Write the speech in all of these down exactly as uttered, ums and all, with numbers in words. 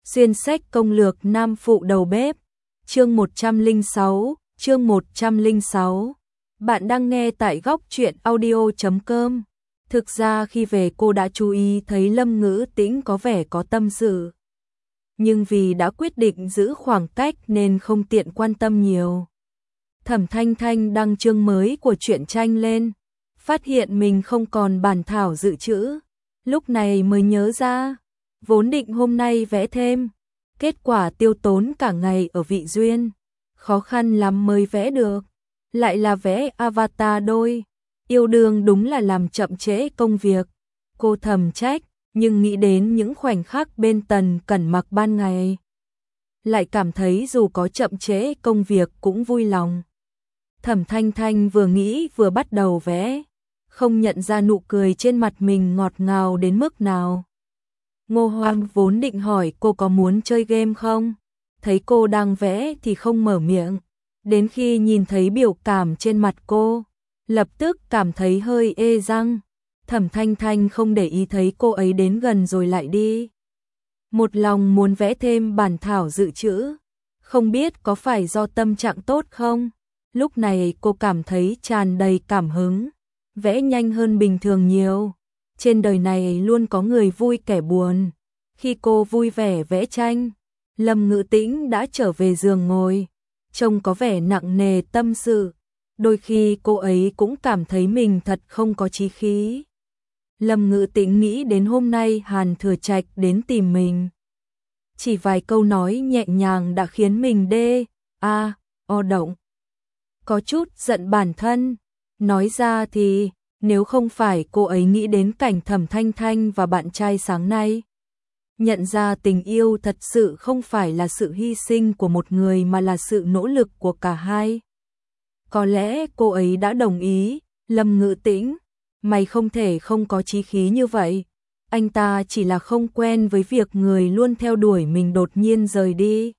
Xuyên sách công lược nam phụ đầu bếp. Chương một trăm lẻ sáu, chương một trăm lẻ sáu. Bạn đang nghe tại góc truyện audio chấm com. Thực ra khi về cô đã chú ý thấy Lâm Ngữ Tĩnh có vẻ có tâm sự. Nhưng vì đã quyết định giữ khoảng cách nên không tiện quan tâm nhiều. Thẩm Thanh Thanh đăng chương mới của truyện tranh lên, phát hiện mình không còn bản thảo dự trữ. Lúc này mới nhớ ra, vốn định hôm nay vẽ thêm, kết quả tiêu tốn cả ngày ở Vị Duyên, khó khăn lắm mới vẽ được, lại là vẽ avatar đôi, yêu đương đúng là làm chậm trễ công việc. Cô thầm trách, nhưng nghĩ đến những khoảnh khắc bên Tần Cẩn Mặc ban ngày, lại cảm thấy dù có chậm trễ công việc cũng vui lòng. Thẩm Thanh Thanh vừa nghĩ vừa bắt đầu vẽ, không nhận ra nụ cười trên mặt mình ngọt ngào đến mức nào. Ngô Hoang vốn định hỏi cô có muốn chơi game không, thấy cô đang vẽ thì không mở miệng, đến khi nhìn thấy biểu cảm trên mặt cô, lập tức cảm thấy hơi ê răng. Thẩm Thanh Thanh không để ý thấy cô ấy đến gần rồi lại đi. Một lòng muốn vẽ thêm bản thảo dự trữ, không biết có phải do tâm trạng tốt không? Lúc này cô cảm thấy tràn đầy cảm hứng, vẽ nhanh hơn bình thường nhiều. Trên đời này luôn có người vui kẻ buồn. Khi cô vui vẻ vẽ tranh, Lâm Ngữ Tĩnh đã trở về giường ngồi, trông có vẻ nặng nề tâm sự. Đôi khi cô ấy cũng cảm thấy mình thật không có chí khí. Lâm Ngữ Tĩnh nghĩ đến hôm nay Hàn Thừa Trạch đến tìm mình. Chỉ vài câu nói nhẹ nhàng đã khiến mình đê, a, o động. Có chút giận bản thân, nói ra thì nếu không phải cô ấy nghĩ đến cảnh Thẩm Thanh Thanh và bạn trai sáng nay, nhận ra tình yêu thật sự không phải là sự hy sinh của một người mà là sự nỗ lực của cả hai, có lẽ cô ấy đã đồng ý. Lâm Ngữ Tĩnh, mày không thể không có chí khí như vậy. Anh ta chỉ là không quen với việc người luôn theo đuổi mình đột nhiên rời đi,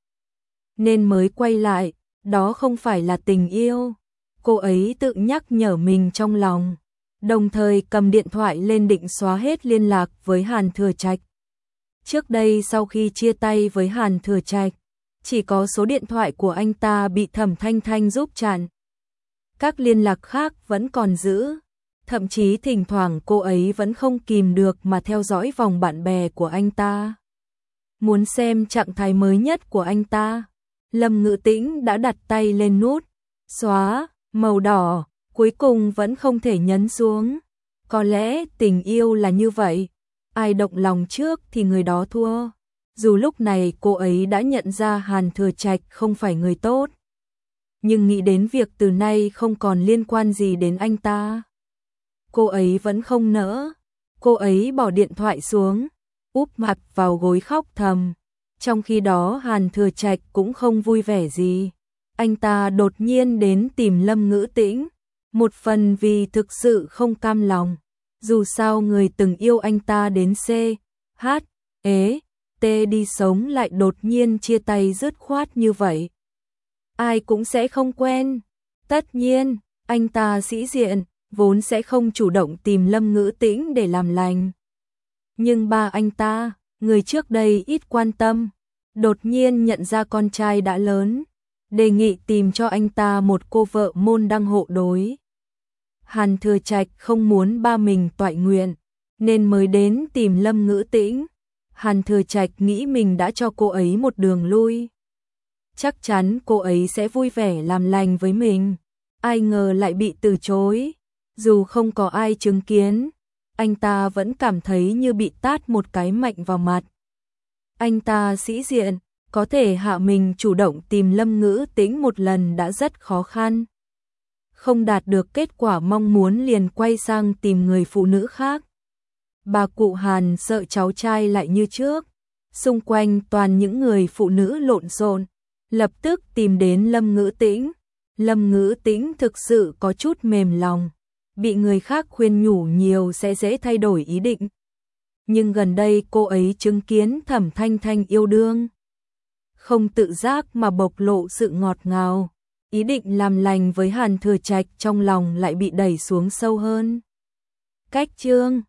nên mới quay lại, đó không phải là tình yêu. Cô ấy tự nhắc nhở mình trong lòng, đồng thời cầm điện thoại lên định xóa hết liên lạc với Hàn Thừa Trạch. Trước đây sau khi chia tay với Hàn Thừa Trạch, chỉ có số điện thoại của anh ta bị Thẩm Thanh Thanh giúp chặn. Các liên lạc khác vẫn còn giữ, thậm chí thỉnh thoảng cô ấy vẫn không kìm được mà theo dõi vòng bạn bè của anh ta, muốn xem trạng thái mới nhất của anh ta. Lâm Ngữ Tĩnh đã đặt tay lên nút xóa màu đỏ, cuối cùng vẫn không thể nhấn xuống. Có lẽ tình yêu là như vậy, ai động lòng trước thì người đó thua. Dù lúc này cô ấy đã nhận ra Hàn Thừa Trạch không phải người tốt, nhưng nghĩ đến việc từ nay không còn liên quan gì đến anh ta, cô ấy vẫn không nỡ. Cô ấy bỏ điện thoại xuống, úp mặt vào gối khóc thầm. Trong khi đó Hàn Thừa Trạch cũng không vui vẻ gì. Anh ta đột nhiên đến tìm Lâm Ngữ Tĩnh, một phần vì thực sự không cam lòng. Dù sao người từng yêu anh ta đến C, H, E, T đi sống lại đột nhiên chia tay dứt khoát như vậy, ai cũng sẽ không quen. Tất nhiên, anh ta sĩ diện, vốn sẽ không chủ động tìm Lâm Ngữ Tĩnh để làm lành. Nhưng ba anh ta, người trước đây ít quan tâm, đột nhiên nhận ra con trai đã lớn, đề nghị tìm cho anh ta một cô vợ môn đăng hộ đối. Hàn Thừa Trạch không muốn ba mình toại nguyện, nên mới đến tìm Lâm Ngữ Tĩnh. Hàn Thừa Trạch nghĩ mình đã cho cô ấy một đường lui, chắc chắn cô ấy sẽ vui vẻ làm lành với mình. Ai ngờ lại bị từ chối. Dù không có ai chứng kiến, anh ta vẫn cảm thấy như bị tát một cái mạnh vào mặt. Anh ta sĩ diện, có thể hạ mình chủ động tìm Lâm Ngữ Tĩnh một lần đã rất khó khăn. Không đạt được kết quả mong muốn liền quay sang tìm người phụ nữ khác. Bà cụ Hàn sợ cháu trai lại như trước, xung quanh toàn những người phụ nữ lộn xộn, lập tức tìm đến Lâm Ngữ Tĩnh. Lâm Ngữ Tĩnh thực sự có chút mềm lòng, bị người khác khuyên nhủ nhiều sẽ dễ thay đổi ý định. Nhưng gần đây cô ấy chứng kiến Thẩm Thanh Thanh yêu đương, không tự giác mà bộc lộ sự ngọt ngào, ý định làm lành với Hàn Thừa Trạch trong lòng lại bị đẩy xuống sâu hơn. Cách chương